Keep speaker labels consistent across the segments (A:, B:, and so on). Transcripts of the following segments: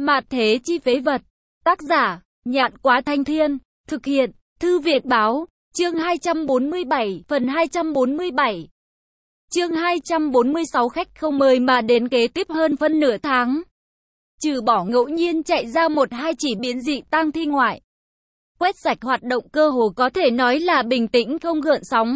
A: Mạt thế chi phế vật. Tác giả, Nhạn Quá Thanh Thiên. Thực hiện, Thư Việt Báo. Chương 247, phần 247. Chương 246 khách không mời mà đến kế tiếp hơn phân nửa tháng. Trừ bỏ ngẫu nhiên chạy ra một hai chỉ biến dị tang thi ngoại. Quét sạch hoạt động cơ hồ có thể nói là bình tĩnh không gợn sóng.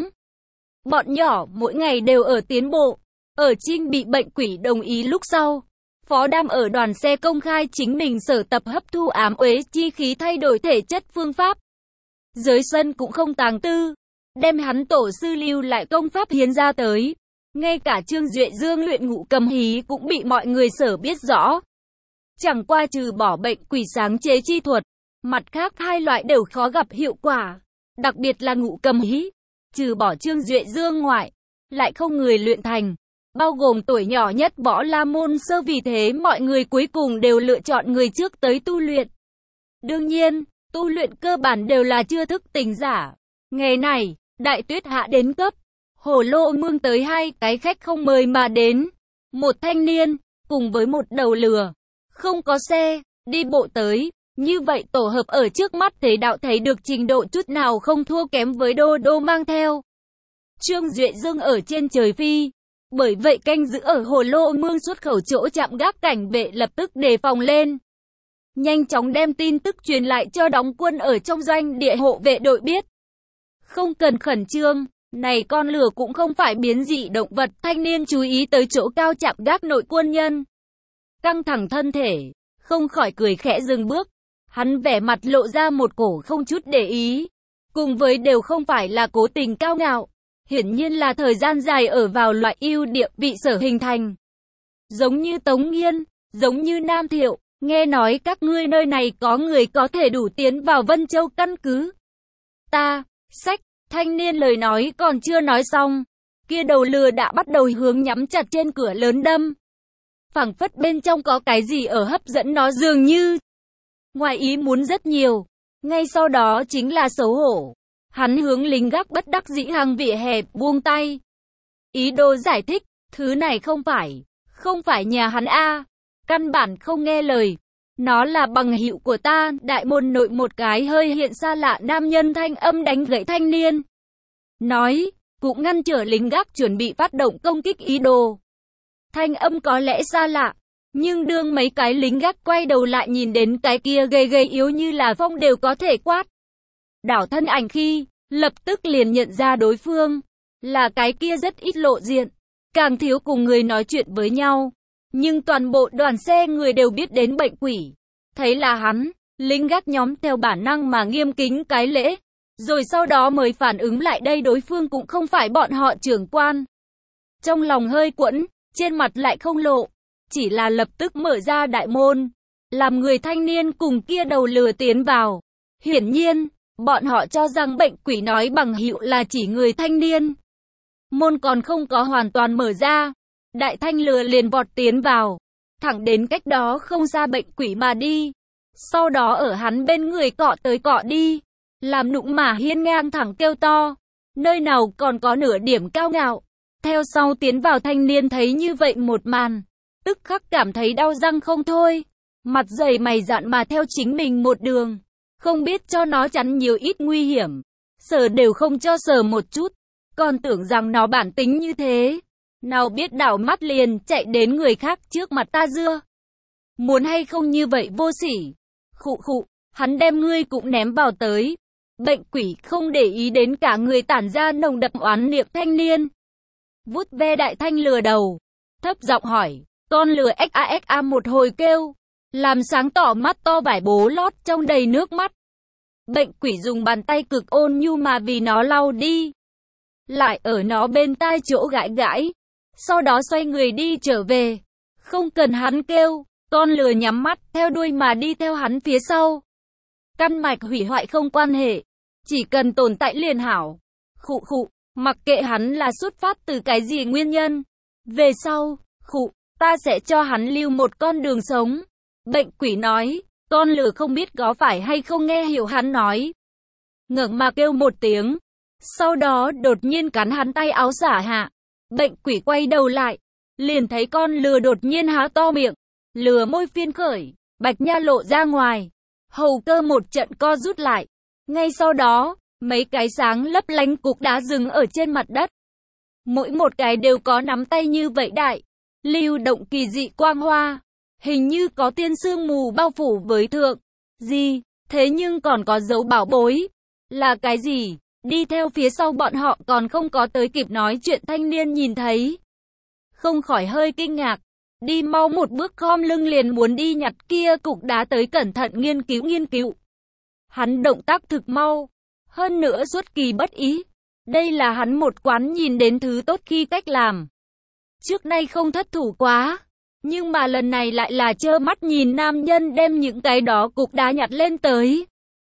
A: Bọn nhỏ mỗi ngày đều ở tiến bộ. Ở Trinh bị bệnh quỷ đồng ý lúc sau. Phó Đam ở đoàn xe công khai chính mình sở tập hấp thu ám uế chi khí thay đổi thể chất phương pháp. Giới sân cũng không tàng tư. Đem hắn tổ sư lưu lại công pháp hiến ra tới. Ngay cả Trương Duệ Dương luyện ngũ cầm hí cũng bị mọi người sở biết rõ. Chẳng qua trừ bỏ bệnh quỷ sáng chế chi thuật. Mặt khác hai loại đều khó gặp hiệu quả. Đặc biệt là ngũ cầm hí. Trừ bỏ Trương Duệ Dương ngoại. Lại không người luyện thành. Bao gồm tuổi nhỏ nhất Võ La Môn Sơ, vì thế mọi người cuối cùng đều lựa chọn người trước tới tu luyện. Đương nhiên, tu luyện cơ bản đều là chưa thức tỉnh giả. Ngày này, đại tuyết hạ đến cấp. Hồ Lô Mương tới hai cái khách không mời mà đến. Một thanh niên, cùng với một đầu lừa. Không có xe, đi bộ tới. Như vậy tổ hợp ở trước mắt thế đạo thấy được trình độ chút nào không thua kém với Đô Đô mang theo. Trương Duệ Dương ở trên trời phi. Bởi vậy canh giữ ở Hồ Lô Mương xuất khẩu chỗ trạm gác cảnh vệ lập tức đề phòng lên. Nhanh chóng đem tin tức truyền lại cho đóng quân ở trong doanh địa hộ vệ đội biết. Không cần khẩn trương, này con lừa cũng không phải biến dị động vật. Thanh niên chú ý tới chỗ cao trạm gác nội quân nhân. Căng thẳng thân thể, không khỏi cười khẽ dừng bước. Hắn vẻ mặt lộ ra một cổ không chút để ý. Cùng với đều không phải là cố tình cao ngạo. Hiển nhiên là thời gian dài ở vào loại ưu địa vị sở hình thành. Giống như Tống Nghiên, giống như Nam Thiệu, nghe nói các ngươi nơi này có người có thể đủ tiến vào Vân Châu căn cứ. Thanh niên lời nói còn chưa nói xong. Kia đầu lừa đã bắt đầu hướng nhắm chặt trên cửa lớn đâm. Phảng phất bên trong có cái gì ở hấp dẫn nó dường như. Ngoài ý muốn rất nhiều. Ngay sau đó chính là xấu hổ. Hắn hướng lính gác bất đắc dĩ hàng vỉa hè buông tay. Ý đồ giải thích, thứ này không phải nhà hắn a, căn bản không nghe lời. Nó là bằng hữu của ta. Đại môn nội một cái hơi hiện xa lạ nam nhân thanh âm đánh gãy thanh niên. Nói, cũng ngăn trở lính gác chuẩn bị phát động công kích ý đồ. Thanh âm có lẽ xa lạ, nhưng đương mấy cái lính gác quay đầu lại nhìn đến cái kia gầy yếu như là phong đều có thể quát. Đảo thân ảnh khi, lập tức liền nhận ra đối phương, là cái kia rất ít lộ diện, càng thiếu cùng người nói chuyện với nhau. Nhưng toàn bộ đoàn xe người đều biết đến bệnh quỷ. Thấy là hắn, lính gác nhóm theo bản năng mà nghiêm kính cái lễ. Rồi sau đó mới phản ứng lại đây đối phương cũng không phải bọn họ trưởng quan. Trong lòng hơi quẫn, trên mặt lại không lộ. Chỉ là lập tức mở ra đại môn. Làm người thanh niên cùng kia đầu lừa tiến vào. Hiển nhiên, bọn họ cho rằng bệnh quỷ nói bằng hữu là chỉ người thanh niên. Môn còn không có hoàn toàn mở ra. Đại thanh lừa liền vọt tiến vào. Thẳng đến cách đó không xa bệnh quỷ mà đi. Sau đó ở hắn bên người cọ tới cọ đi. Làm nũng mà hiên ngang thẳng kêu to. Nơi nào còn có nửa điểm cao ngạo. Theo sau tiến vào thanh niên thấy như vậy một màn. Tức khắc cảm thấy đau răng không thôi. Mặt dày mày dạn mà theo chính mình một đường. Không biết cho nó chắn nhiều ít nguy hiểm. Sờ đều không cho sờ một chút. Còn tưởng rằng nó bản tính như thế. Nào biết đảo mắt liền chạy đến người khác trước mặt ta dưa. Muốn hay không như vậy vô sỉ. Khụ, hắn đem ngươi cũng ném vào tới. Bệnh quỷ không để ý đến cả người tản ra nồng đậm oán niệm thanh niên. Vút ve đại thanh lừa đầu. Thấp giọng hỏi. Con lừa XA một hồi kêu. Làm sáng tỏ mắt to vải bố lót trong đầy nước mắt. Bệnh quỷ dùng bàn tay cực ôn nhu mà vì nó lau đi. Lại ở nó bên tai chỗ gãi gãi. Sau đó xoay người đi trở về. Không cần hắn kêu. Con lừa nhắm mắt theo đuôi mà đi theo hắn phía sau. Căn mạch hủy hoại không quan hệ. Chỉ cần tồn tại liền hảo. Khụ, mặc kệ hắn là xuất phát từ cái gì nguyên nhân. Về sau, ta sẽ cho hắn lưu một con đường sống. Bệnh quỷ nói. Con lừa không biết có phải hay không nghe hiểu hắn nói. Ngẩng mà kêu một tiếng. Sau đó đột nhiên cắn hắn tay áo xả hạ. Bệnh quỷ quay đầu lại. Liền thấy con lừa đột nhiên há to miệng. Lừa môi phiên khởi. Bạch Nha lộ ra ngoài. Hầu Cơ một trận co rút lại. Ngay sau đó, mấy cái sáng lấp lánh cục đá dừng ở trên mặt đất. Mỗi một cái đều có nắm tay như vậy đại. Lưu động kỳ dị quang hoa. Hình như có tiên sương mù bao phủ với thượng. Gì? Thế nhưng còn có dấu bảo bối. Là cái gì? Đi theo phía sau bọn họ còn không có tới kịp nói chuyện thanh niên nhìn thấy. Không khỏi hơi kinh ngạc. Đi mau một bước khom lưng liền muốn đi nhặt kia cục đá tới cẩn thận nghiên cứu. Hắn động tác thực mau. Hơn nữa xuất kỳ bất ý. Đây là hắn một quán nhìn đến thứ tốt khi cách làm. Trước nay không thất thủ quá. Nhưng mà lần này lại là trơ mắt nhìn nam nhân đem những cái đó cục đá nhặt lên tới.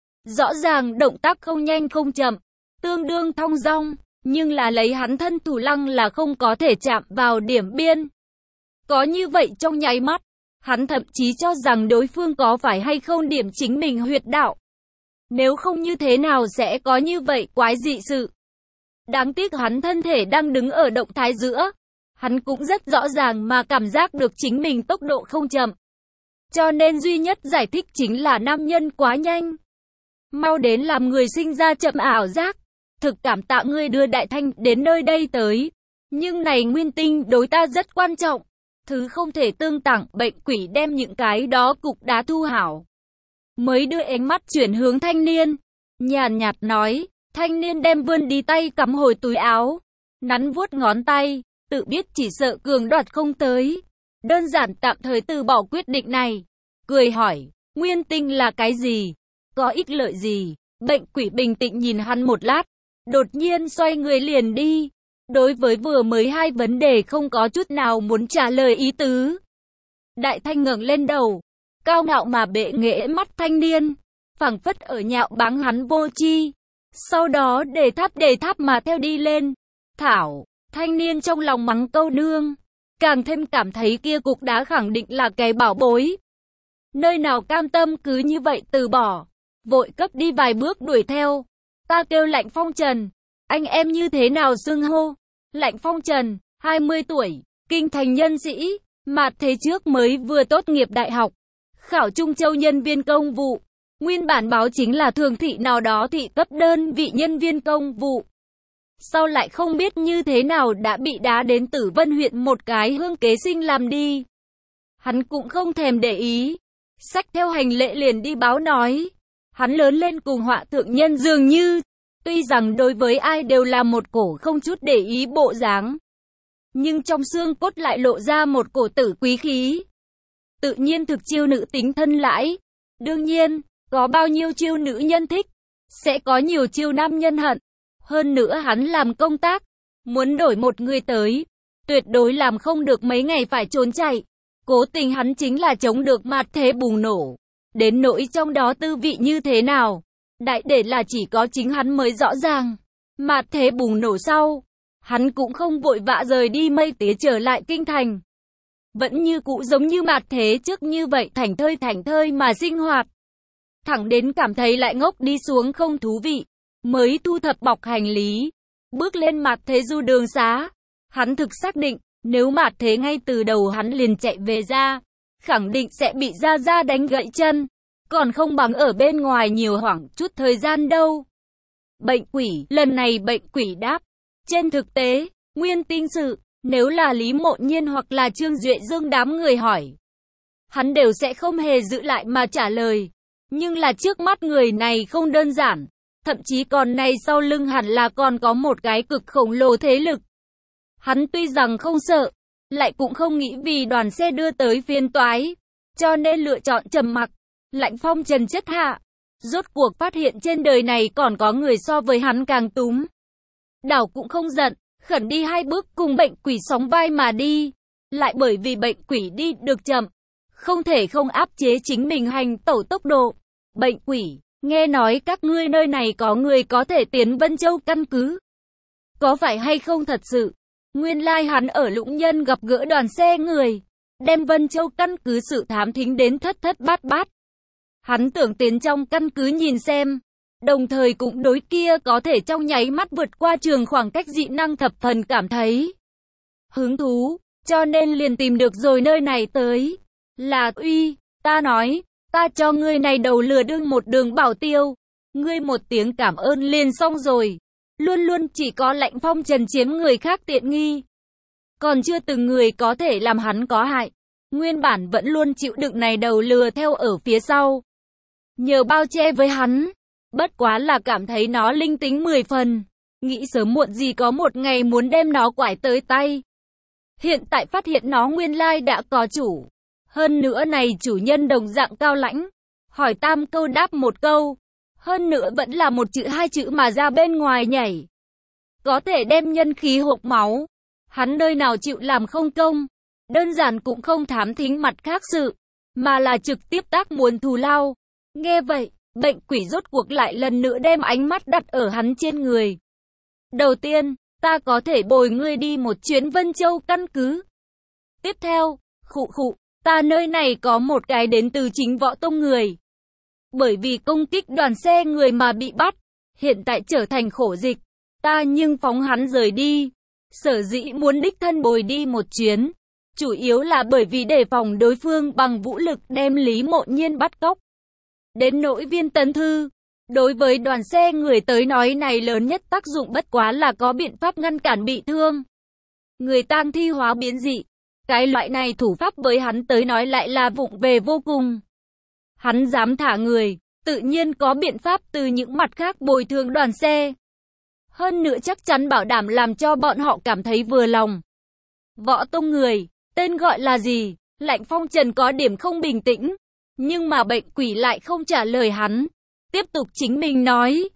A: Rõ ràng động tác không nhanh không chậm, tương đương thong dong, nhưng là lấy hắn thân thủ lăng là không có thể chạm vào điểm biên. Có như vậy trong nháy mắt, hắn thậm chí cho rằng đối phương có phải hay không điểm chính mình huyệt đạo. Nếu không như thế nào sẽ có như vậy quái dị sự. Đáng tiếc hắn thân thể đang đứng ở động thái giữa. Hắn cũng rất rõ ràng mà cảm giác được chính mình tốc độ không chậm. Cho nên duy nhất giải thích chính là nam nhân quá nhanh. Mau đến làm người sinh ra chậm ảo giác. Thực cảm tạ ngươi đưa Đại Thanh đến nơi đây tới. Nhưng này Nguyên Tinh đối ta rất quan trọng. Thứ không thể tương tặng. Bệnh quỷ đem những cái đó cục đá thu hảo. Mới đưa ánh mắt chuyển hướng thanh niên. Nhàn nhạt nói. Thanh niên đem vươn đi tay cắm hồi túi áo. Nắn vuốt ngón tay. Tự biết chỉ sợ cường đoạt không tới. Đơn giản tạm thời từ bỏ quyết định này. Cười hỏi. Nguyên Tinh là cái gì? Có ích lợi gì? Bệnh quỷ bình tĩnh nhìn hắn một lát. Đột nhiên xoay người liền đi. Đối với vừa mới hai vấn đề không có chút nào muốn trả lời ý tứ. Đại Thanh ngẩng lên đầu. Cao ngạo mà bệ nghệ mắt thanh niên. Phảng phất ở nhạo báng hắn vô tri. Sau đó đề tháp mà theo đi lên. Thảo. Thanh niên trong lòng mắng câu nương. Càng thêm cảm thấy kia cục đá khẳng định là cái bảo bối. Nơi nào cam tâm cứ như vậy từ bỏ. Vội cấp đi vài bước đuổi theo. Ta kêu Lạnh Phong Trần. Anh em như thế nào xưng hô? Lạnh Phong Trần, 20 tuổi, kinh thành nhân sĩ, mạt thế trước mới vừa tốt nghiệp đại học. Khảo Trung Châu nhân viên công vụ. Nguyên bản báo chính là thường thị nào đó thị cấp đơn vị nhân viên công vụ. Sau lại không biết như thế nào đã bị đá đến Tử Vân huyện một cái hương kế sinh làm đi. Hắn cũng không thèm để ý. Xách theo hành lễ liền đi báo nói. Hắn lớn lên cùng họa thượng nhân dường như. Tuy rằng đối với ai đều là một cổ không chút để ý bộ dáng. Nhưng trong xương cốt lại lộ ra một cổ tử quý khí. Tự nhiên thực chiêu nữ tính thân lãi. Đương nhiên, có bao nhiêu chiêu nữ nhân thích. Sẽ có nhiều chiêu nam nhân hận. Hơn nữa hắn làm công tác. Muốn đổi một người tới. Tuyệt đối làm không được mấy ngày phải trốn chạy. Cố tình hắn chính là chống được mạt thế bùng nổ. Đến nỗi trong đó tư vị như thế nào. Đại để là chỉ có chính hắn mới rõ ràng. Mạt thế bùng nổ sau. Hắn cũng không vội vã rời đi mây tía trở lại kinh thành. Vẫn như cũ giống như mạt thế trước như vậy thảnh thơi mà sinh hoạt. Thẳng đến cảm thấy lại ngốc đi xuống không thú vị. Mới thu thập bọc hành lý. Bước lên mạt thế du đường xá. Hắn thực xác định. Nếu mạt thế ngay từ đầu hắn liền chạy về ra. Khẳng định sẽ bị ra đánh gãy chân. Còn không bằng ở bên ngoài nhiều hoảng chút thời gian đâu. Bệnh quỷ, lần này bệnh quỷ đáp. Trên thực tế, Nguyên Tinh sự, nếu là Lý Mộ Nhiên hoặc là Trương Duệ Dương đám người hỏi. Hắn đều sẽ không hề giữ lại mà trả lời. Nhưng là trước mắt người này không đơn giản. Thậm chí còn này sau lưng hẳn là còn có một cái cực khổng lồ thế lực. Hắn tuy rằng không sợ, lại cũng không nghĩ vì đoàn xe đưa tới phiền toái. Cho nên lựa chọn trầm mặc. Lạnh Phong Trần chất hạ. Rốt cuộc phát hiện trên đời này còn có người so với hắn càng túm. Đảo cũng không giận, khẩn đi hai bước cùng bệnh quỷ sóng vai mà đi. Lại bởi vì bệnh quỷ đi được chậm. Không thể không áp chế chính mình hành tẩu tốc độ. Bệnh quỷ, nghe nói các ngươi nơi này có người có thể tiến Vân Châu căn cứ. Có phải hay không thật sự? Nguyên lai hắn ở Lũng Nhân gặp gỡ đoàn xe người. Đem Vân Châu căn cứ sự thám thính đến thất bát. Hắn tưởng tiến trong căn cứ nhìn xem. Đồng thời cũng đối kia có thể trong nháy mắt vượt qua trường khoảng cách dị năng thập phần cảm thấy hứng thú. Cho nên liền tìm được rồi nơi này tới. Là uy, Ta nói, ta cho ngươi này đầu lừa đương một đường bảo tiêu. Ngươi một tiếng cảm ơn liền xong rồi. Luôn luôn chỉ có Lạnh Phong Trần chiếm người khác tiện nghi. Còn chưa từng người có thể làm hắn có hại. Nguyên bản vẫn luôn chịu đựng này đầu lừa theo ở phía sau. Nhờ bao che với hắn. Bất quá là cảm thấy nó linh tính 10 phần. Nghĩ sớm muộn gì có một ngày muốn đem nó quải tới tay. Hiện tại phát hiện nó nguyên lai đã có chủ. Hơn nữa này chủ nhân đồng dạng cao lãnh. Hỏi 3 câu đáp 1 câu. Hơn nữa vẫn là 1 chữ 2 chữ mà ra bên ngoài nhảy. Có thể đem nhân khí hộc máu. Hắn nơi nào chịu làm không công. Đơn giản cũng không thám thính mặt khác sự. Mà là trực tiếp tác muốn thù lao. Nghe vậy, bệnh quỷ rốt cuộc lại lần nữa đem ánh mắt đặt ở hắn trên người. Đầu tiên, ta có thể bồi ngươi đi một chuyến Vân Châu căn cứ. Tiếp theo, ta nơi này có một cái đến từ chính Võ Tông người. Bởi vì công kích đoàn xe người mà bị bắt, hiện tại trở thành khổ dịch. Ta nhưng phóng hắn rời đi. Sở dĩ muốn đích thân bồi đi một chuyến. Chủ yếu là bởi vì đề phòng đối phương bằng vũ lực đem Lý Mộ Nhiên bắt cóc. Đến nỗi Viên Tấn Thư. Đối với đoàn xe người tới nói này lớn nhất tác dụng bất quá là có biện pháp ngăn cản bị thương. Người tang thi hóa biến dị. Cái loại này thủ pháp với hắn tới nói lại là vụng về vô cùng. Hắn dám thả người, tự nhiên có biện pháp từ những mặt khác bồi thường đoàn xe. Hơn nữa chắc chắn bảo đảm làm cho bọn họ cảm thấy vừa lòng. Võ Tông người, tên gọi là gì? Lạnh Phong Trần có điểm không bình tĩnh. Nhưng mà bệnh quỷ lại không trả lời hắn. Tiếp tục chính mình nói.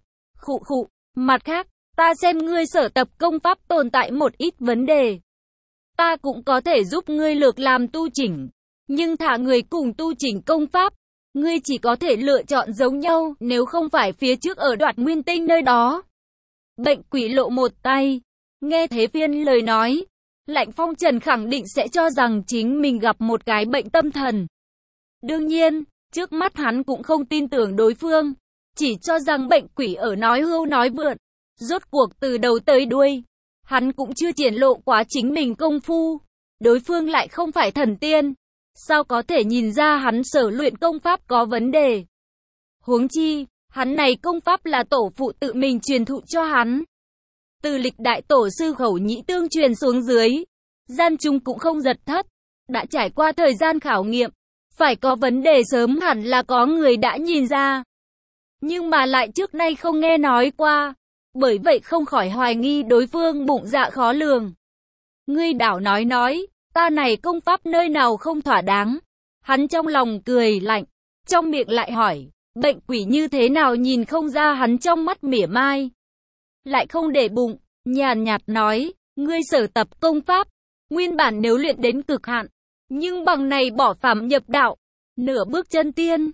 A: Mặt khác, ta xem ngươi sở tập công pháp tồn tại một ít vấn đề. Ta cũng có thể giúp ngươi lược làm tu chỉnh. Nhưng thả người cùng tu chỉnh công pháp, ngươi chỉ có thể lựa chọn giống nhau nếu không phải phía trước ở Đoạt Nguyên Tinh nơi đó. Bệnh quỷ lộ một tay. Nghe thế Phiên lời nói. Lạnh Phong Trần khẳng định sẽ cho rằng chính mình gặp một cái bệnh tâm thần. Đương nhiên, trước mắt hắn cũng không tin tưởng đối phương. Chỉ cho rằng bệnh quỷ ở nói hưu nói vượn. Rốt cuộc từ đầu tới đuôi. Hắn cũng chưa triển lộ quá chính mình công phu. Đối phương lại không phải thần tiên. Sao có thể nhìn ra hắn sở luyện công pháp có vấn đề? Huống chi, hắn này công pháp là tổ phụ tự mình truyền thụ cho hắn. Từ lịch đại tổ sư Khẩu Nhĩ tương truyền xuống dưới. Gian trung cũng không giật thất. Đã trải qua thời gian khảo nghiệm. Phải có vấn đề sớm hẳn là có người đã nhìn ra. Nhưng mà lại trước nay không nghe nói qua. Bởi vậy không khỏi hoài nghi đối phương bụng dạ khó lường. Ngươi đảo nói, ta này công pháp nơi nào không thỏa đáng. Hắn trong lòng cười lạnh, trong miệng lại hỏi, bệnh quỷ như thế nào nhìn không ra hắn trong mắt mỉa mai. Lại không để bụng, nhàn nhạt nói, ngươi sở tập công pháp, nguyên bản nếu luyện đến cực hạn, nhưng bằng này bỏ phàm nhập đạo, nửa bước chân tiên,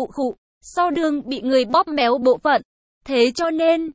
A: sau đường bị người bóp méo bộ phận. Thế cho nên,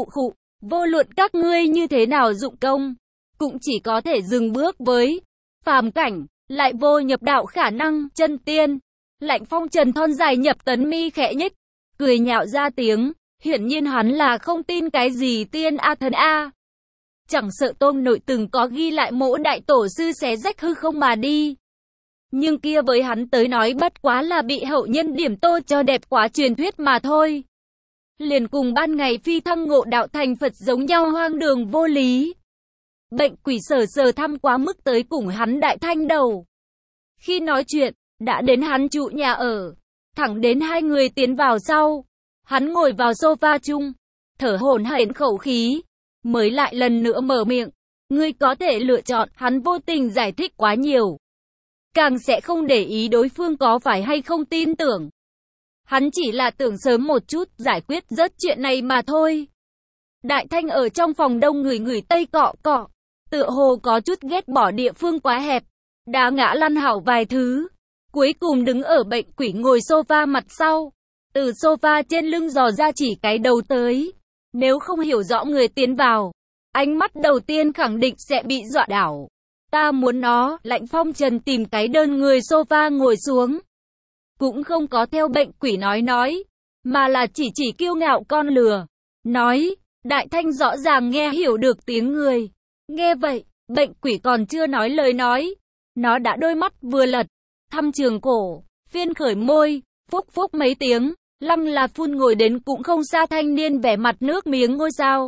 A: vô luận các ngươi như thế nào dụng công, cũng chỉ có thể dừng bước với phàm cảnh, lại vô nhập đạo khả năng, chân tiên. Lạnh Phong Trần thon dài nhập tấn mi khẽ nhích, cười nhạo ra tiếng, hiển nhiên hắn là không tin cái gì tiên a thần a. Chẳng sợ tôm nội từng có ghi lại mỗ đại tổ sư xé rách hư không mà đi. Nhưng kia với hắn tới nói bất quá là bị hậu nhân điểm tô cho đẹp quá truyền thuyết mà thôi. Liền cùng ban ngày phi thăng ngộ đạo thành Phật giống nhau hoang đường vô lý. Bệnh quỷ sờ thăm quá mức tới cùng hắn đại thanh đầu. Khi nói chuyện, đã đến hắn trụ nhà ở. Thẳng đến hai người tiến vào sau. Hắn ngồi vào sofa chung, thở hổn hển khẩu khí. Mới lại lần nữa mở miệng. Ngươi có thể lựa chọn, hắn vô tình giải thích quá nhiều. Càng sẽ không để ý đối phương có phải hay không tin tưởng. Hắn chỉ là tưởng sớm một chút giải quyết rớt chuyện này mà thôi. Đại Thanh ở trong phòng đông người tây cọ, tựa hồ có chút ghét bỏ địa phương quá hẹp, đá ngã lăn hảo vài thứ. Cuối cùng đứng ở bệnh quỷ ngồi sofa mặt sau, từ sofa trên lưng dò ra chỉ cái đầu tới. Nếu không hiểu rõ người tiến vào, ánh mắt đầu tiên khẳng định sẽ bị dọa đảo. Ta muốn nó, Lạnh Phong Trần tìm cái đơn người sofa ngồi xuống. Cũng không có theo bệnh quỷ nói, mà là chỉ kiêu ngạo con lừa. Nói, Đại Thanh rõ ràng nghe hiểu được tiếng người. Nghe vậy, bệnh quỷ còn chưa nói lời nói. Nó đã đôi mắt vừa lật, thăm trường cổ, phiên khởi môi, phúc phúc mấy tiếng, lăng là phun ngồi đến cũng không xa thanh niên vẻ mặt nước miếng ngôi sao.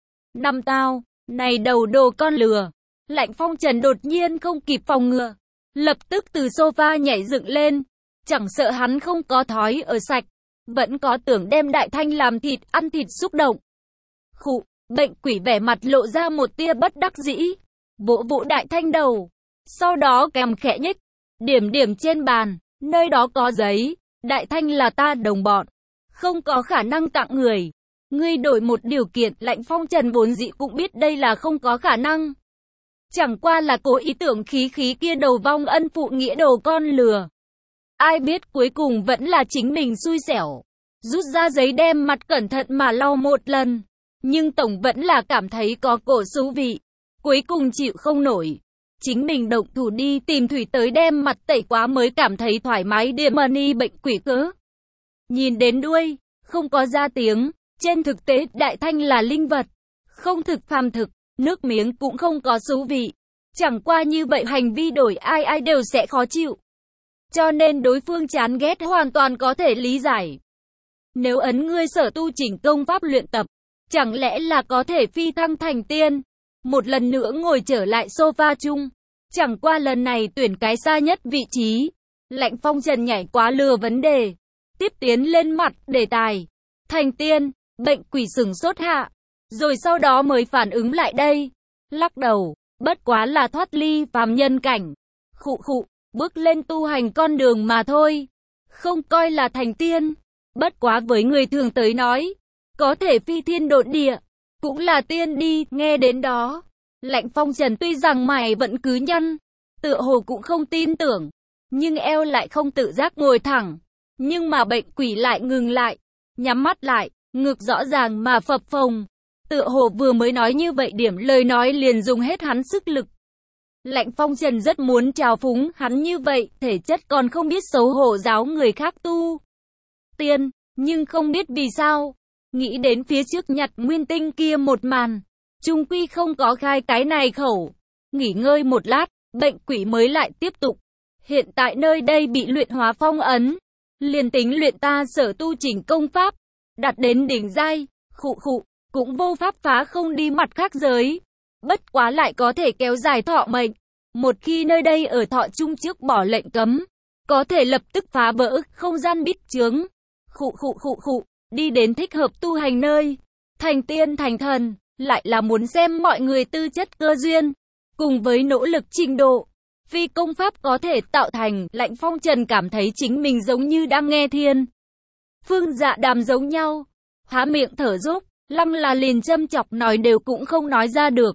A: Năm tao, này đầu đồ con lừa. Lạnh Phong Trần đột nhiên không kịp phòng ngừa, lập tức từ sofa nhảy dựng lên, chẳng sợ hắn không có thói ở sạch, vẫn có tưởng đem Đại Thanh làm thịt ăn thịt xúc động. Khụ, bệnh quỷ vẻ mặt lộ ra một tia bất đắc dĩ, vỗ vỗ Đại Thanh đầu, sau đó kèm khẽ nhích, điểm điểm trên bàn, nơi đó có giấy, Đại Thanh là ta đồng bọn, không có khả năng tặng người. Ngươi đổi một điều kiện, Lạnh Phong Trần vốn dĩ cũng biết đây là không có khả năng. Chẳng qua là cố ý tưởng khí khí kia đầu vong ân phụ nghĩa đồ con lừa. Ai biết cuối cùng vẫn là chính mình xui xẻo. Rút ra giấy đem mặt cẩn thận mà lau một lần. Nhưng tổng vẫn là cảm thấy có cổ xú vị. Cuối cùng chịu không nổi. Chính mình động thủ đi tìm thủy tới đem mặt tẩy quá mới cảm thấy thoải mái địa money bệnh quỷ cớ. Nhìn đến đuôi, không có ra tiếng. Trên thực tế Đại Thanh là linh vật. Không thực phàm thực. Nước miếng cũng không có xú vị. Chẳng qua như vậy hành vi đổi ai ai đều sẽ khó chịu. Cho nên đối phương chán ghét hoàn toàn có thể lý giải. Nếu ấn ngươi sở tu chỉnh công pháp luyện tập, chẳng lẽ là có thể phi thăng thành tiên. Một lần nữa ngồi trở lại sofa chung. Chẳng qua lần này tuyển cái xa nhất vị trí. Lạnh Phong Trần nhảy quá lừa vấn đề. Tiếp tiến lên mặt đề tài. Thành tiên, bệnh quỷ sừng sốt hạ. Rồi sau đó mới phản ứng lại đây. Lắc đầu, bất quá là thoát ly phàm nhân cảnh. Khụ khụ, bước lên tu hành con đường mà thôi. Không coi là thành tiên. Bất quá với người thường tới nói, có thể phi thiên độn địa, cũng là tiên đi, nghe đến đó. Lạnh Phong Trần tuy rằng mày vẫn cứ nhăn, tựa hồ cũng không tin tưởng, nhưng eo lại không tự giác ngồi thẳng. Nhưng mà bệnh quỷ lại ngừng lại, nhắm mắt lại, ngực rõ ràng mà phập phồng. Tựa hồ vừa mới nói như vậy điểm lời nói liền dùng hết hắn sức lực. Lạnh Phong Trần rất muốn trào phúng hắn như vậy, thể chất còn không biết xấu hổ giáo người khác tu tiên, nhưng không biết vì sao. Nghĩ đến phía trước nhặt nguyên tinh kia một màn, chung quy không có khai cái này khẩu. Nghỉ ngơi một lát, bệnh quỷ mới lại tiếp tục. Hiện tại nơi đây bị luyện hóa phong ấn, liền tính luyện ta sở tu chỉnh công pháp, đặt đến đỉnh giai, khụ khụ, cũng vô pháp phá không đi mặt khác giới. Bất quá lại có thể kéo dài thọ mệnh. Một khi nơi đây ở thọ chung trước bỏ lệnh cấm, có thể lập tức phá vỡ không gian bích chướng. Khụ khụ khụ khụ, đi đến thích hợp tu hành nơi. Thành tiên thành thần, lại là muốn xem mọi người tư chất cơ duyên. Cùng với nỗ lực trình độ, phi công pháp có thể tạo thành. Lạnh Phong Trần cảm thấy chính mình giống như đang nghe thiên phương dạ đàm giống nhau. Há miệng thở dốc, lăng là liền châm chọc nói đều cũng không nói ra được.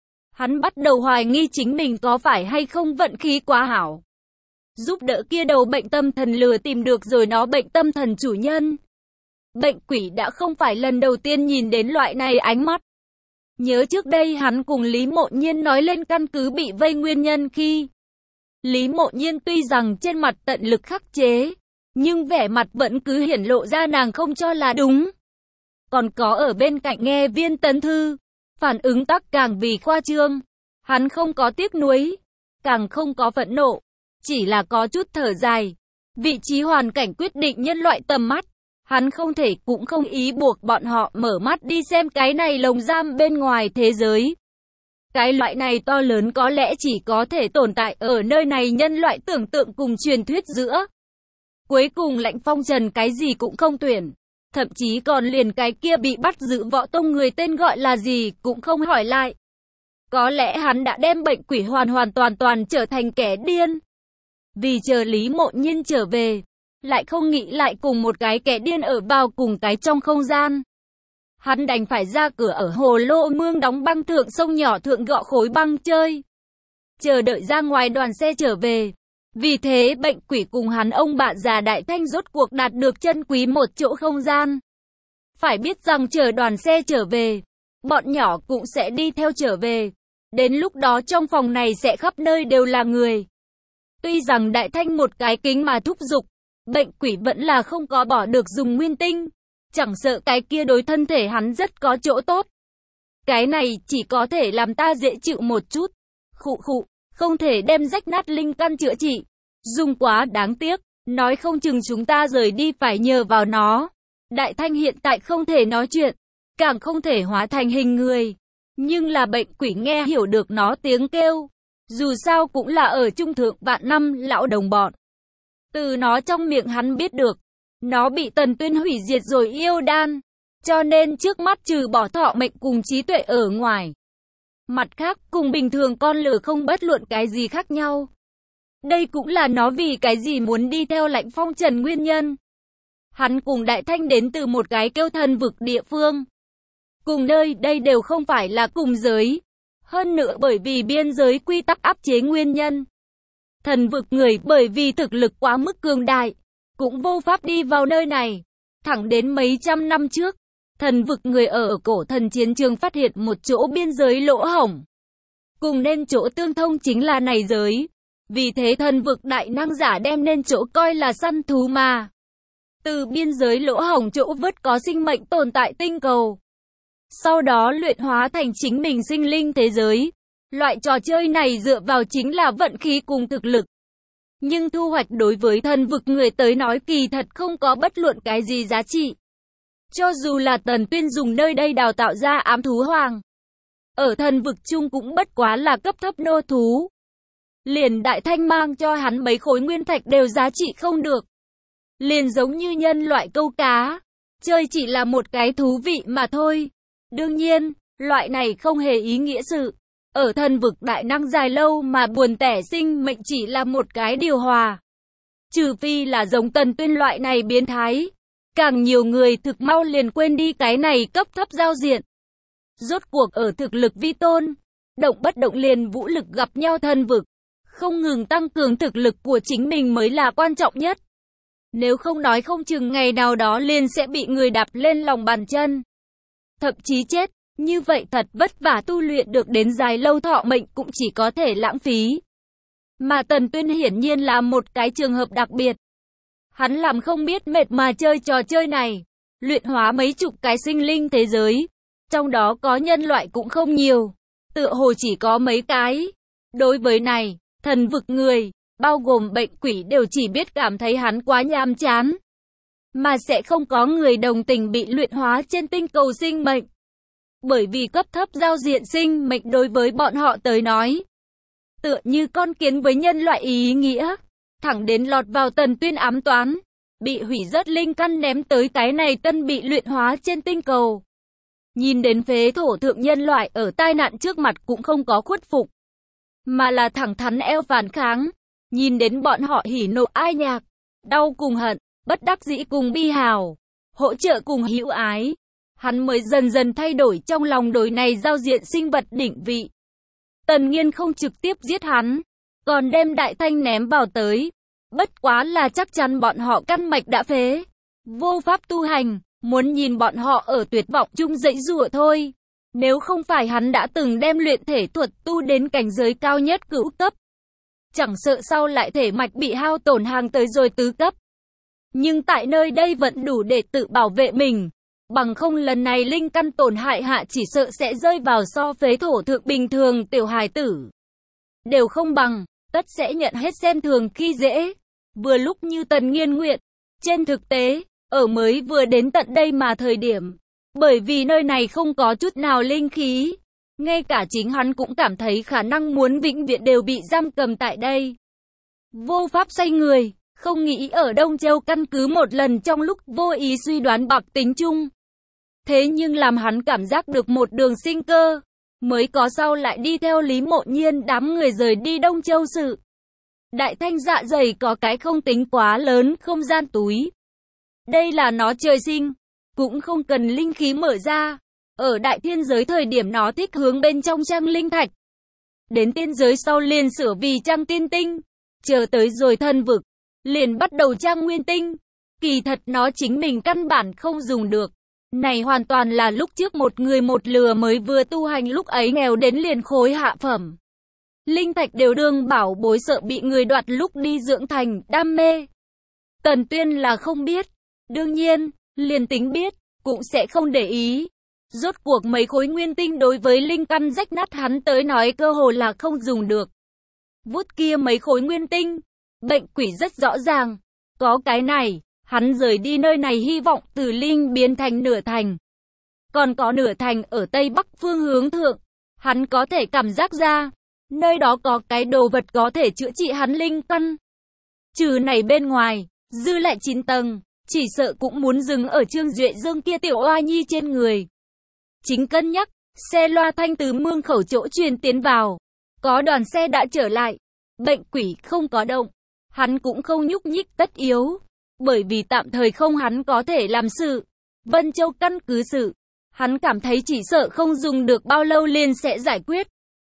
A: Hắn bắt đầu hoài nghi chính mình có phải hay không vận khí quá hảo. Giúp đỡ kia đầu bệnh tâm thần lừa tìm được rồi nó bệnh tâm thần chủ nhân. Bệnh quỷ đã không phải lần đầu tiên nhìn đến loại này ánh mắt. Nhớ trước đây hắn cùng Lý Mộ Nhiên nói lên căn cứ bị vây nguyên nhân khi Lý Mộ Nhiên tuy rằng trên mặt tận lực khắc chế, nhưng vẻ mặt vẫn cứ hiển lộ ra nàng không cho là đúng. Còn có ở bên cạnh nghe Viên Tấn Thư, phản ứng tắc càng vì khoa trương. Hắn không có tiếc nuối, càng không có phẫn nộ, chỉ là có chút thở dài. Vị trí hoàn cảnh quyết định nhân loại tầm mắt. Hắn không thể cũng không ý buộc bọn họ mở mắt đi xem cái này lồng giam bên ngoài thế giới. Cái loại này to lớn có lẽ chỉ có thể tồn tại ở nơi này nhân loại tưởng tượng cùng truyền thuyết giữa. Cuối cùng Lạnh Phong Trần cái gì cũng không tuyển. Thậm chí còn liền cái kia bị bắt giữ võ tông người tên gọi là gì cũng không hỏi lại. Có lẽ hắn đã đem bệnh quỷ hoàn toàn trở thành kẻ điên. Vì chờ Lý Mộ Nhiên trở về, lại không nghĩ lại cùng một cái kẻ điên ở vào cùng cái trong không gian. Hắn đành phải ra cửa ở hồ lô mương đóng băng thượng sông nhỏ thượng gọ khối băng chơi. Chờ đợi ra ngoài đoàn xe trở về. Vì thế bệnh quỷ cùng hắn ông bạn già Đại Thanh rốt cuộc đạt được chân quý một chỗ không gian. Phải biết rằng chờ đoàn xe trở về, bọn nhỏ cũng sẽ đi theo trở về. Đến lúc đó trong phòng này sẽ khắp nơi đều là người. Tuy rằng Đại Thanh một cái kính mà thúc giục, bệnh quỷ vẫn là không có bỏ được dùng nguyên tinh. Chẳng sợ cái kia đối thân thể hắn rất có chỗ tốt. Cái này chỉ có thể làm ta dễ chịu một chút. Khụ khụ, không thể đem rách nát linh căn chữa trị. Dùng quá đáng tiếc, Nói không chừng chúng ta rời đi phải nhờ vào nó. Đại Thanh hiện tại không thể nói chuyện, càng không thể hóa thành hình người. Nhưng là bệnh quỷ nghe hiểu được nó tiếng kêu. Dù sao cũng là ở trung thượng vạn năm lão đồng bọn. Từ nó trong miệng hắn biết được, nó bị Tần Tuyên hủy diệt rồi yêu đan. Cho nên trước mắt trừ bỏ thọ mệnh cùng trí tuệ ở ngoài. Mặt khác cùng bình thường con lừa không bất luận cái gì khác nhau. Đây cũng là nó vì cái gì muốn đi theo Lạnh Phong Trần nguyên nhân. Hắn cùng Đại Thanh đến từ một cái kêu thần vực địa phương. Cùng nơi đây đều không phải là cùng giới. Hơn nữa bởi vì biên giới quy tắc áp chế nguyên nhân. Thần vực người bởi vì thực lực quá mức cường đại, cũng vô pháp đi vào nơi này. Thẳng đến mấy trăm năm trước, thần vực người ở cổ thần chiến trường phát hiện một chỗ biên giới lỗ hổng. Cùng nên chỗ tương thông chính là này giới. Vì thế thần vực đại năng giả đem nên chỗ coi là săn thú mà. Từ biên giới lỗ hổng chỗ vớt có sinh mệnh tồn tại tinh cầu. Sau đó luyện hóa thành chính mình sinh linh thế giới. Loại trò chơi này dựa vào chính là vận khí cùng thực lực. Nhưng thu hoạch đối với thần vực người tới nói kỳ thật không có bất luận cái gì giá trị. Cho dù là Tần Tuyên dùng nơi đây đào tạo ra ám thú hoàng. Ở thần vực chung cũng bất quá là cấp thấp nô thú. Liền Đại Thanh mang cho hắn mấy khối nguyên thạch đều giá trị không được. Liền giống như nhân loại câu cá. Chơi chỉ là một cái thú vị mà thôi. Đương nhiên, loại này không hề ý nghĩa sự. Ở thần vực đại năng dài lâu mà buồn tẻ sinh mệnh chỉ là một cái điều hòa. Trừ phi là giống Tần Tuyên loại này biến thái. Càng nhiều người thực mau liền quên đi cái này cấp thấp giao diện. Rốt cuộc ở thực lực vi tôn. Động bất động liền vũ lực gặp nhau thần vực. Không ngừng tăng cường thực lực của chính mình mới là quan trọng nhất. Nếu không nói không chừng ngày nào đó liền sẽ bị người đạp lên lòng bàn chân. Thậm chí chết. Như vậy thật vất vả tu luyện được đến dài lâu thọ mệnh cũng chỉ có thể lãng phí. Mà Tần Tuyên hiển nhiên là một cái trường hợp đặc biệt. Hắn làm không biết mệt mà chơi trò chơi này. Luyện hóa mấy chục cái sinh linh thế giới. Trong đó có nhân loại cũng không nhiều. Tựa hồ chỉ có mấy cái. Đối với này, thần vực người, bao gồm bệnh quỷ đều chỉ biết cảm thấy hắn quá nhàm chán. Mà sẽ không có người đồng tình bị luyện hóa trên tinh cầu sinh mệnh. Bởi vì cấp thấp giao diện sinh mệnh đối với bọn họ tới nói. Tựa như con kiến với nhân loại ý nghĩa. Thẳng đến lọt vào Tần Tuyên ám toán. Bị hủy rớt linh căn ném tới cái này tân bị luyện hóa trên tinh cầu. Nhìn đến phế thổ thượng nhân loại ở tai nạn trước mặt cũng không có khuất phục. Mà là thẳng thắn eo phản kháng. Nhìn đến bọn họ hỉ nộ ai nhạc. Đau cùng hận, bất đắc dĩ cùng bi hào. Hỗ trợ cùng hữu ái. Hắn mới dần dần thay đổi trong lòng đối này giao diện sinh vật đỉnh vị. Tần Nghiên không trực tiếp giết hắn, còn đem Đại Thanh ném vào tới. Bất quá là chắc chắn bọn họ căn mạch đã phế. Vô pháp tu hành, muốn nhìn bọn họ ở tuyệt vọng chung dãy giụa thôi. Nếu không phải hắn đã từng đem luyện thể thuật tu đến cảnh giới cao nhất cửu cấp. Chẳng sợ sau lại thể mạch bị hao tổn hàng tới rồi tứ cấp. Nhưng tại nơi đây vẫn đủ để tự bảo vệ mình. Bằng không lần này linh căn tổn hại hạ chỉ sợ sẽ rơi vào so phế thổ thượng bình thường tiểu hài tử. Đều không bằng, tất sẽ nhận hết xem thường khi dễ. Vừa lúc như Tần Nghiên nguyện. Trên thực tế, ở mới vừa đến tận đây mà thời điểm. Bởi vì nơi này không có chút nào linh khí. Ngay cả chính hắn cũng cảm thấy khả năng muốn vĩnh viễn đều bị giam cầm tại đây. Vô pháp xoay người, không nghĩ ở Đông Châu căn cứ một lần trong lúc vô ý suy đoán bạc tính chung. Thế nhưng làm hắn cảm giác được một đường sinh cơ, mới có sau lại đi theo Lý Mộ Nhiên đám người rời đi Đông Châu sự. Đại Thanh dạ dày có cái không tính quá lớn không gian túi. Đây là nó trời sinh, cũng không cần linh khí mở ra. Ở đại thiên giới thời điểm nó thích hướng bên trong trang linh thạch. Đến tiên giới sau liền sửa vì trang tiên tinh. Chờ tới rồi thần vực, liền bắt đầu trang nguyên tinh. Kỳ thật nó chính mình căn bản không dùng được. Này hoàn toàn là lúc trước một người một lừa mới vừa tu hành lúc ấy nghèo đến liền khối hạ phẩm. Linh thạch đều đương bảo bối sợ bị người đoạt lúc đi dưỡng thành, đam mê. Tần Tuyên là không biết. Đương nhiên, liền tính biết, cũng sẽ không để ý. Rốt cuộc mấy khối nguyên tinh đối với linh căn rách nát hắn tới nói cơ hồ là không dùng được. Vút kia mấy khối nguyên tinh, bệnh quỷ rất rõ ràng. Có cái này, hắn rời đi nơi này hy vọng từ Linh biến thành nửa thành. Còn có nửa thành ở Tây Bắc phương hướng thượng. Hắn có thể cảm giác ra, nơi đó có cái đồ vật có thể chữa trị hắn linh căn. Trừ này bên ngoài, dư lại 9 tầng, chỉ sợ cũng muốn dừng ở Trương Duệ Dương kia tiểu oa nhi trên người. Chính cân nhắc, xe loa thanh từ mương khẩu chỗ truyền tiến vào. Có đoàn xe đã trở lại. Bệnh quỷ không có động. Hắn cũng không nhúc nhích tất yếu. Bởi vì tạm thời không hắn có thể làm sự. Vân Châu căn cứ sự. Hắn cảm thấy chỉ sợ không dùng được bao lâu liền sẽ giải quyết.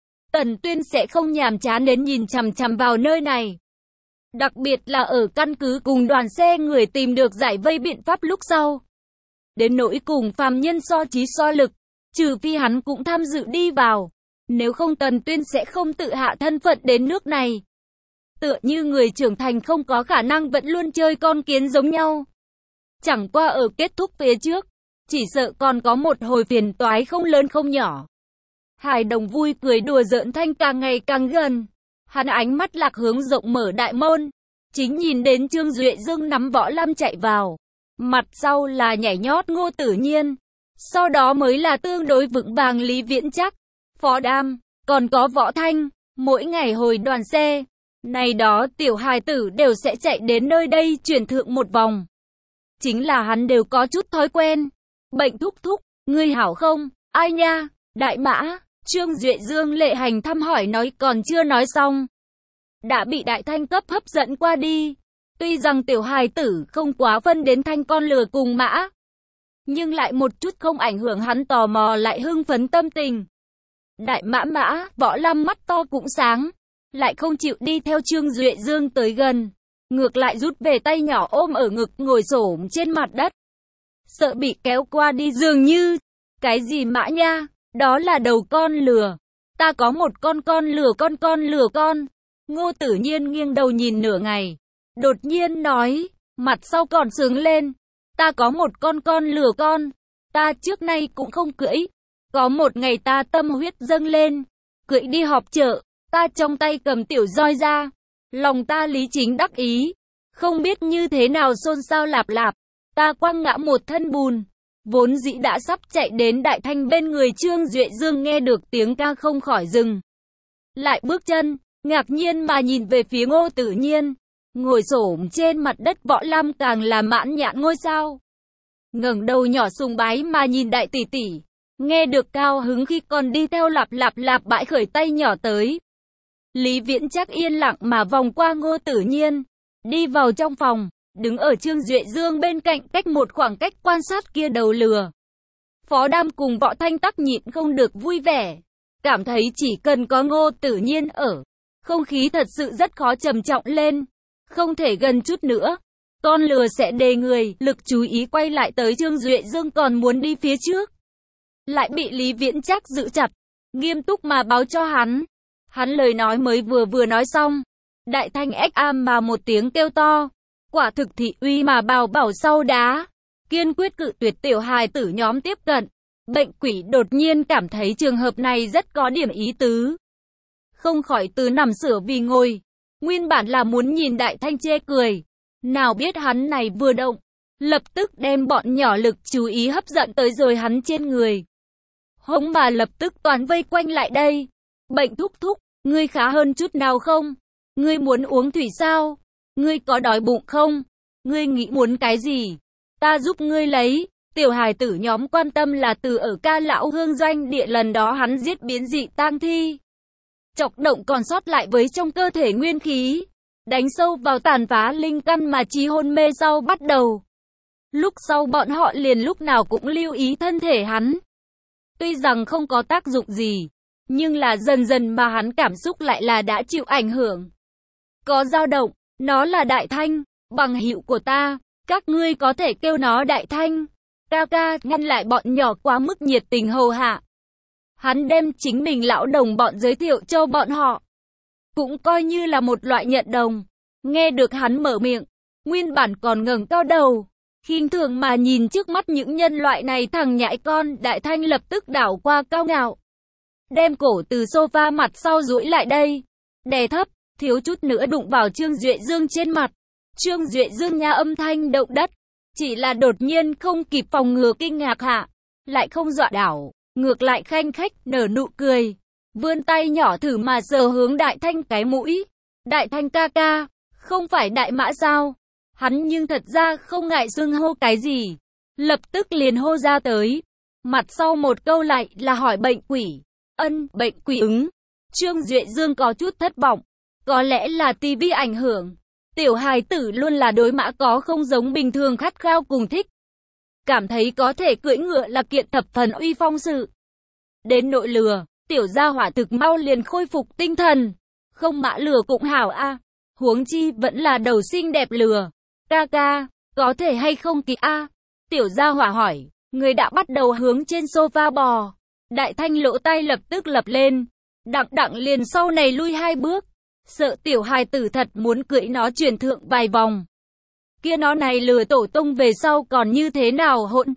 A: Tần Tuyên sẽ không nhàm chán đến nhìn chằm chằm vào nơi này. Đặc biệt là ở căn cứ cùng đoàn xe người tìm được giải vây biện pháp lúc sau. Đến nỗi cùng phàm nhân so trí so lực, trừ phi hắn cũng tham dự đi vào. Nếu không Tần Tuyên sẽ không tự hạ thân phận đến nước này. Tựa như người trưởng thành không có khả năng vẫn luôn chơi con kiến giống nhau. Chẳng qua ở kết thúc phía trước, chỉ sợ còn có một hồi phiền toái không lớn không nhỏ. Hải Đồng vui cười đùa giỡn thanh càng ngày càng gần. Hắn ánh mắt lạc hướng rộng mở đại môn. Chính nhìn đến Trương Duệ Dương nắm Võ Lam chạy vào. Mặt sau là nhảy nhót Ngô Tử Nhiên. Sau đó mới là tương đối vững vàng Lý Viễn Trắc, Phó Đam, còn có Võ Thanh. Mỗi ngày hồi đoàn xe, này đó tiểu hài tử đều sẽ chạy đến nơi đây chuyển thượng một vòng. Chính là hắn đều có chút thói quen. Bệnh thúc thúc, ngươi hảo không? Ai nha? Đại Mã. Trương Duệ Dương lệ hành thăm hỏi nói còn chưa nói xong. Đã bị Đại Thanh cấp hấp dẫn qua đi. Tuy rằng tiểu hài tử không quá phân đến Thanh con lừa cùng Mã. Nhưng lại một chút không ảnh hưởng hắn tò mò lại hưng phấn tâm tình. Đại Mã, Võ Lam mắt to cũng sáng. Lại không chịu đi theo Trương Duệ Dương tới gần. Ngược lại rút về tay nhỏ ôm ở ngực ngồi xổm trên mặt đất. Sợ bị kéo qua đi dường như. Cái gì Mã nha? Đó là đầu con lừa. Ta có một con lừa con. Ngô Tử Nhiên nghiêng đầu nhìn nửa ngày. Đột nhiên nói, mặt sau còn sướng lên. Ta có một con lừa con. Ta trước nay cũng không cưỡi. Có một ngày ta tâm huyết dâng lên. Cưỡi đi họp chợ. Ta trong tay cầm tiểu roi ra. Lòng ta lý chính đắc ý. Không biết như thế nào xôn xao lạp lạp. Ta quăng ngã một thân bùn. Vốn dĩ đã sắp chạy đến Đại Thanh bên người Trương Duệ Dương nghe được tiếng ca không khỏi dừng. Lại bước chân, ngạc nhiên mà nhìn về phía Ngô Tử Nhiên. Ngồi xổm trên mặt đất Võ Lam càng là mãn nhãn ngôi sao. Ngẩng đầu nhỏ sùng bái mà nhìn đại tỷ tỷ. Nghe được cao hứng khi còn đi theo lạp lạp bãi khởi tay nhỏ tới. Lý Viễn Trắc yên lặng mà vòng qua Ngô Tử Nhiên. Đi vào trong phòng. Đứng ở Trương Duệ Dương bên cạnh cách một khoảng cách quan sát kia đầu lừa. Phó Đam cùng Võ Thanh tắc nhịn không được vui vẻ. Cảm thấy chỉ cần có Ngô Tử Nhiên ở. Không khí thật sự rất khó trầm trọng lên. Không thể gần chút nữa. Con lừa sẽ đề người, lực chú ý quay lại tới Trương Duệ Dương còn muốn đi phía trước. Lại bị Lý Viễn Trắc giữ chặt. Nghiêm túc mà báo cho hắn. Hắn lời nói mới vừa nói xong. Đại Thanh ếch am mà một tiếng kêu to. Quả thực thị uy mà bào bảo sau đá. Kiên quyết cự tuyệt tiểu hài tử nhóm tiếp cận. Bệnh quỷ đột nhiên cảm thấy trường hợp này rất có điểm ý tứ. Không khỏi từ nằm sửa vì ngồi. Nguyên bản là muốn nhìn Đại Thanh chê cười. Nào biết hắn này vừa động. Lập tức đem bọn nhỏ lực chú ý hấp dẫn tới rồi hắn trên người. Hống mà lập tức toàn vây quanh lại đây. Bệnh thúc thúc, ngươi khá hơn chút nào không? Ngươi muốn uống thủy sao? Ngươi có đói bụng không? Ngươi nghĩ muốn cái gì? Ta giúp ngươi lấy. Tiểu hài tử nhóm quan tâm là từ ở Ca Lão Hương doanh địa lần đó hắn giết biến dị tang thi. Chọc động còn sót lại với trong cơ thể nguyên khí. Đánh sâu vào tàn phá linh căn mà trí hôn mê sau bắt đầu. Lúc sau bọn họ liền lúc nào cũng lưu ý thân thể hắn. Tuy rằng không có tác dụng gì, nhưng là dần dần mà hắn cảm xúc lại là đã chịu ảnh hưởng. Có dao động. Nó là Đại Thanh, bằng hữu của ta, các ngươi có thể kêu nó Đại Thanh. Ca ca ngăn lại bọn nhỏ quá mức nhiệt tình hầu hạ. Hắn đem chính mình lão đồng bọn giới thiệu cho bọn họ. Cũng coi như là một loại nhận đồng. Nghe được hắn mở miệng, nguyên bản còn ngẩng cao đầu. Khinh thường mà nhìn trước mắt những nhân loại này thằng nhãi con, Đại Thanh lập tức đảo qua cao ngạo. Đem cổ từ sofa mặt sau duỗi lại đây. Đè thấp. Thiếu chút nữa đụng vào Trương Duệ Dương trên mặt. Trương Duệ Dương nha âm thanh động đất. Chỉ là đột nhiên không kịp phòng ngừa kinh ngạc hạ. Lại không dọa đảo. Ngược lại khanh khách nở nụ cười. Vươn tay nhỏ thử mà sờ hướng Đại Thanh cái mũi. Đại Thanh ca ca. Không phải Đại Mã sao? Hắn nhưng thật ra không ngại xưng hô cái gì. Lập tức liền hô ra tới. Mặt sau một câu lại là hỏi bệnh quỷ. Bệnh quỷ ứng. Trương Duệ Dương có chút thất vọng. Có lẽ là tivi ảnh hưởng. Tiểu hài tử luôn là đối mã có không giống bình thường khát khao cùng thích. Cảm thấy có thể cưỡi ngựa là kiện thập phần uy phong sự. Đến nội lừa, tiểu gia hỏa thực mau liền khôi phục tinh thần. Không mã lừa cũng hảo a. Huống chi vẫn là đầu xinh đẹp lừa. Ca ca, có thể hay không kỵ a? Tiểu gia hỏa hỏi, người đã bắt đầu hướng trên sofa bò. Đại Thanh lỗ tai lập tức lập lên. Đặng liền sau này lui 2 bước. Sợ tiểu hài tử thật muốn cưỡi nó chuyển thượng vài vòng. Kia nó này lừa tổ tông về sau còn như thế nào hỗn.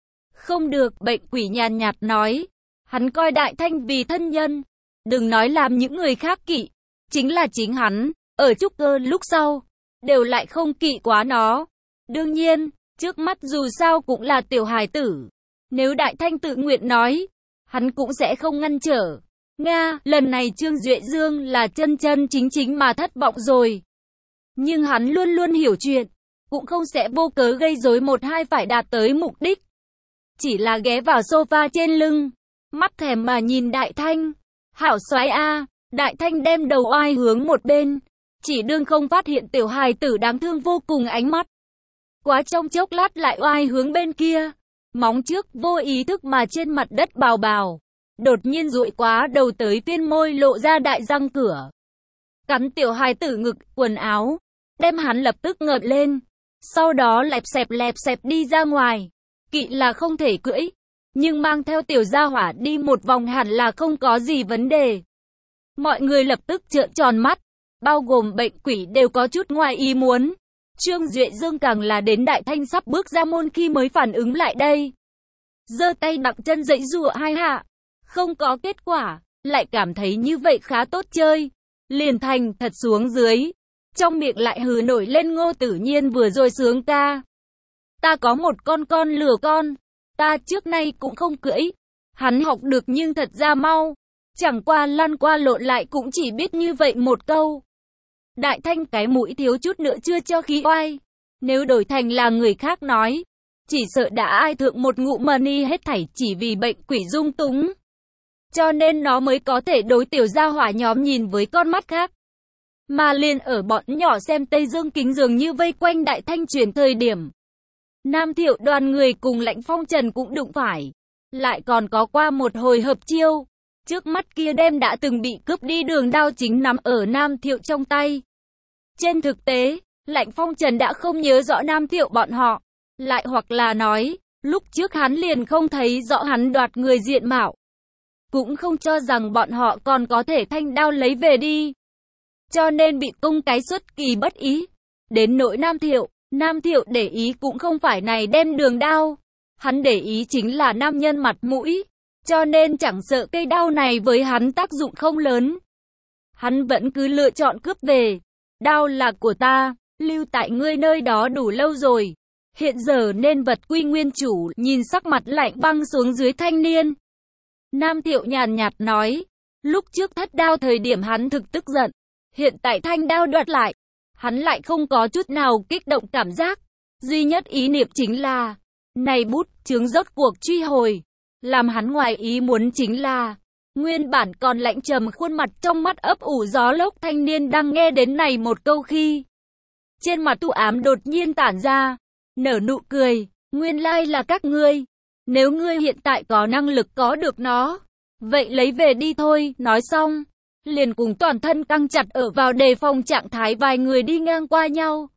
A: Không được, bệnh quỷ nhàn nhạt nói. Hắn coi Đại Thanh vì thân nhân. Đừng nói làm những người khác kỵ. Chính là chính hắn, ở trúc cơ lúc sau, đều lại không kỵ quá nó. Đương nhiên, trước mắt dù sao cũng là tiểu hài tử. Nếu Đại Thanh tự nguyện nói, hắn cũng sẽ không ngăn trở. Nga, lần này Trương Duệ Dương là chân chính mà thất vọng rồi. Nhưng hắn luôn luôn hiểu chuyện, cũng không sẽ vô cớ gây rối một hai phải đạt tới mục đích. Chỉ là ghé vào sofa trên lưng, mắt thèm mà nhìn Đại Thanh. Hảo xoái a. Đại Thanh đem đầu oai hướng một bên, chỉ đương không phát hiện tiểu hài tử đáng thương vô cùng ánh mắt. Quá trong chốc lát lại oai hướng bên kia, móng trước vô ý thức mà trên mặt đất bào bào. Đột nhiên dụi quá đầu tới viên môi lộ ra đại răng cửa. Cắn tiểu hài tử ngực, quần áo, đem hắn lập tức ngợt lên. Sau đó lẹp xẹp đi ra ngoài. Kỵ là không thể cưỡi, nhưng mang theo tiểu gia hỏa đi một vòng hẳn là không có gì vấn đề. Mọi người lập tức trợn tròn mắt, bao gồm bệnh quỷ đều có chút ngoài ý muốn. Trương Duệ Dương càng là đến Đại Thanh sắp bước ra môn khi mới phản ứng lại đây. Giơ tay nặng chân giãy giụa 2 hạ. Không có kết quả, lại cảm thấy như vậy khá tốt chơi. Liền thành thật xuống dưới. Trong miệng lại hừ nổi lên Ngô Tử Nhiên vừa rồi sướng ca. Ta có một con lừa con. Ta trước nay cũng không cưỡi. Hắn học được nhưng thật ra mau. Chẳng qua lăn qua lộn lại cũng chỉ biết như vậy một câu. Đại Thanh cái mũi thiếu chút nữa chưa cho khí oai. Nếu đổi thành là người khác nói, chỉ sợ đã ai thượng một ngụm money hết thảy chỉ vì bệnh quỷ dung túng. Cho nên nó mới có thể đối tiểu gia hỏa nhóm nhìn với con mắt khác. Mà liền ở bọn nhỏ xem Tây Dương kính dường như vây quanh Đại Thanh chuyển thời điểm. Nam Thiệu đoàn người cùng Lãnh Phong Trần cũng đụng phải. Lại còn có qua một hồi hợp chiêu. Trước mắt kia đem đã từng bị cướp đi đường đao chính nằm ở Nam Thiệu trong tay. Trên thực tế, Lãnh Phong Trần đã không nhớ rõ Nam Thiệu bọn họ. Lại hoặc là nói, lúc trước hắn liền không thấy rõ hắn đoạt người diện mạo. Cũng không cho rằng bọn họ còn có thể thanh đao lấy về đi. Cho nên bị cung cái xuất kỳ bất ý. Đến nỗi Nam Thiệu để ý cũng không phải này đem đường đao. Hắn để ý chính là nam nhân mặt mũi. Cho nên chẳng sợ cây đao này với hắn tác dụng không lớn. Hắn vẫn cứ lựa chọn cướp về. Đao là của ta, lưu tại ngươi nơi đó đủ lâu rồi. Hiện giờ nên vật quy nguyên chủ, nhìn sắc mặt lạnh băng xuống dưới thanh niên. Nam Thiệu nhàn nhạt nói, lúc trước thất đao thời điểm hắn thực tức giận. Hiện tại thanh đao đoạt lại, hắn lại không có chút nào kích động cảm giác. Duy nhất ý niệm chính là, này bút chướng rốt cuộc truy hồi. Làm hắn ngoài ý muốn chính là, nguyên bản còn lạnh trầm khuôn mặt trong mắt ấp ủ gió lốc thanh niên đang nghe đến này một câu khi. Trên mặt u ám đột nhiên tản ra, nở nụ cười, nguyên lai là các ngươi. Nếu ngươi hiện tại có năng lực có được nó, vậy lấy về đi thôi, nói xong. Liền cùng toàn thân căng chặt ở vào đề phòng trạng thái vài người đi ngang qua nhau.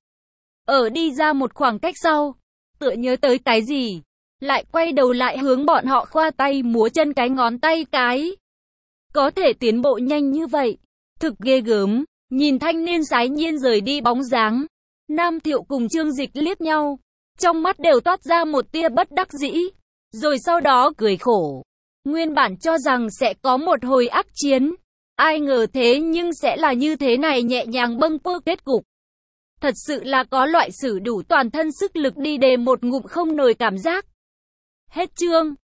A: Ở đi ra một khoảng cách sau, tựa nhớ tới cái gì. Lại quay đầu lại hướng bọn họ khoa tay múa chân cái ngón tay cái. Có thể tiến bộ nhanh như vậy. Thực ghê gớm. Nhìn thanh niên sái nhiên rời đi bóng dáng. Nam Thiệu cùng Trương Dịch liếc nhau. Trong mắt đều toát ra một tia bất đắc dĩ. Rồi sau đó cười khổ. Nguyên bản cho rằng sẽ có một hồi ác chiến. Ai ngờ thế nhưng sẽ là như thế này nhẹ nhàng bâng quơ kết cục. Thật sự là có loại sử đủ toàn thân sức lực đi đề một ngụm không nổi cảm giác. Hết chương.